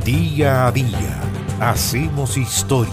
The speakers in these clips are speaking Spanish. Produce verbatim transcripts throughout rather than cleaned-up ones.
Día a día hacemos historia.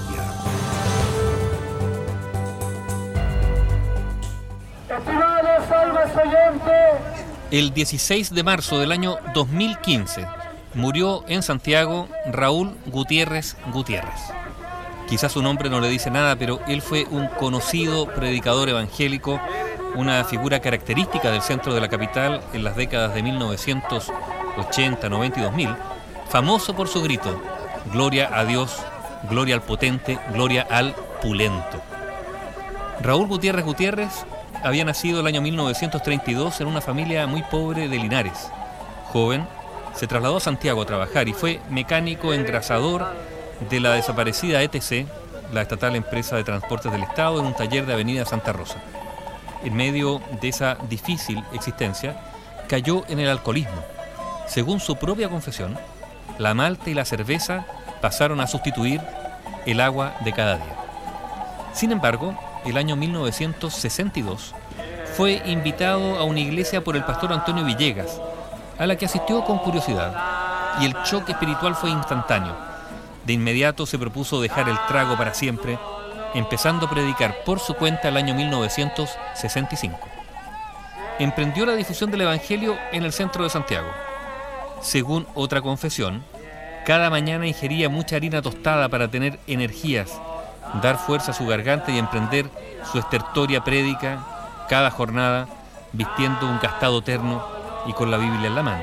El dieciséis de marzo del año dos mil quince murió en Santiago Raúl Gutiérrez Gutiérrez. Quizás su nombre no le dice nada, pero él fue un conocido predicador evangélico, una figura característica del centro de la capital en las décadas de mil novecientos ochenta, noventa y dos mil, famoso por su grito: gloria a Dios, gloria al potente, gloria al pulento. Raúl Gutiérrez Gutiérrez había nacido el año mil novecientos treinta y dos en una familia muy pobre de Linares. Joven, se trasladó a Santiago a trabajar y fue mecánico engrasador de la desaparecida E T C, la estatal empresa de transportes del Estado, en un taller de Avenida Santa Rosa. En medio de esa difícil existencia, cayó en el alcoholismo. Según su propia confesión, la malta y la cerveza pasaron a sustituir el agua de cada día. Sin embargo, el año mil novecientos sesenta y dos fue invitado a una iglesia por el pastor Antonio Villegas, a la que asistió con curiosidad, y el choque espiritual fue instantáneo. De inmediato se propuso dejar el trago para siempre, empezando a predicar por su cuenta el año mil novecientos sesenta y cinco. Emprendió la difusión del Evangelio en el centro de Santiago. Según otra confesión, cada mañana ingería mucha harina tostada para tener energías, dar fuerza a su garganta y emprender su estertoria prédica cada jornada, vistiendo un gastado terno y con la Biblia en la mano.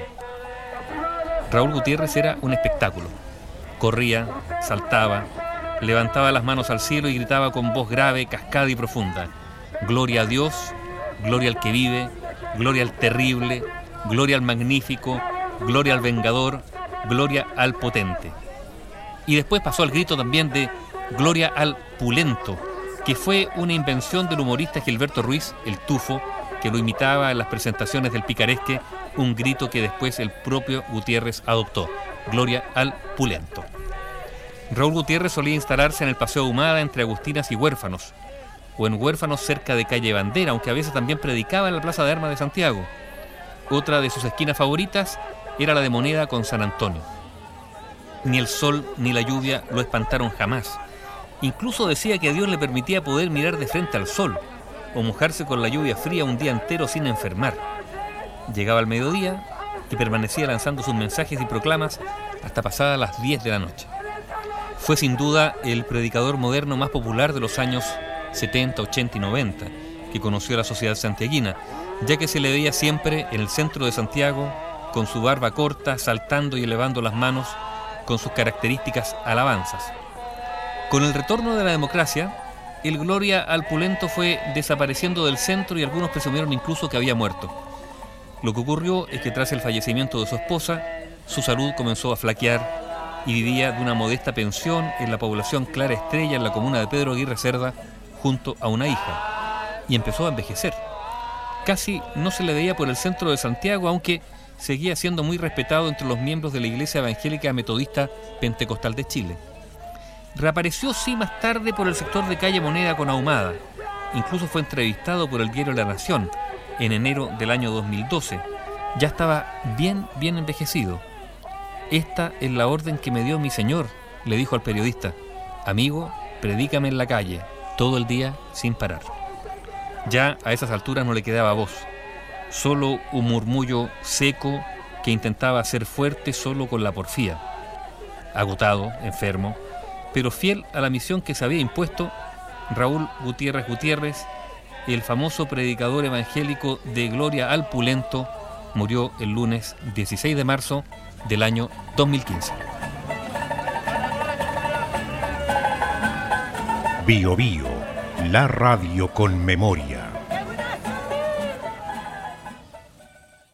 Raúl Gutiérrez era un espectáculo. Corría, saltaba, levantaba las manos al cielo y gritaba con voz grave, cascada y profunda: gloria a Dios, gloria al que vive, gloria al terrible, gloria al magnífico, gloria al vengador, gloria al potente. Y después pasó al grito también de gloria al pulento, que fue una invención del humorista Gilberto Ruiz, el Tufo, que lo imitaba en las presentaciones del picaresque, un grito que después el propio Gutiérrez adoptó: gloria al pulento. Raúl Gutiérrez solía instalarse en el Paseo Ahumada entre Agustinas y Huérfanos, o en Huérfanos cerca de Calle Bandera, aunque a veces también predicaba en la Plaza de Armas de Santiago. Otra de sus esquinas favoritas era la de Moneda con San Antonio. Ni el sol ni la lluvia lo espantaron jamás. Incluso decía que Dios le permitía poder mirar de frente al sol o mojarse con la lluvia fría un día entero sin enfermar. Llegaba al mediodía y permanecía lanzando sus mensajes y proclamas hasta pasadas las diez de la noche. Fue sin duda el predicador moderno más popular de los años setenta, ochenta y noventa que conoció la sociedad santiaguina, ya que se le veía siempre en el centro de Santiago con su barba corta, saltando y elevando las manos con sus características alabanzas. Con el retorno de la democracia, el gloria al pulento fue desapareciendo del centro y algunos presumieron incluso que había muerto. Lo que ocurrió es que tras el fallecimiento de su esposa, su salud comenzó a flaquear y vivía de una modesta pensión en la población Clara Estrella, en la comuna de Pedro Aguirre Cerda, junto a una hija, y empezó a envejecer. Casi no se le veía por el centro de Santiago, aunque seguía siendo muy respetado entre los miembros de la Iglesia Evangélica Metodista Pentecostal de Chile. Reapareció sí más tarde por el sector de Calle Moneda con Ahumada. Incluso fue entrevistado por el diario La Nación en enero del año dos mil doce. Ya estaba bien, bien envejecido. Esta es la orden que me dio mi señor, le dijo al periodista. Amigo, predícame en la calle, todo el día sin parar. Ya a esas alturas no le quedaba voz, solo un murmullo seco que intentaba ser fuerte solo con la porfía. Agotado, enfermo, pero fiel a la misión que se había impuesto, Raúl Gutiérrez Gutiérrez, el famoso predicador evangélico de gloria al pulento, murió el lunes dieciséis de marzo del año dos mil quince. Bio Bio, la radio con memoria.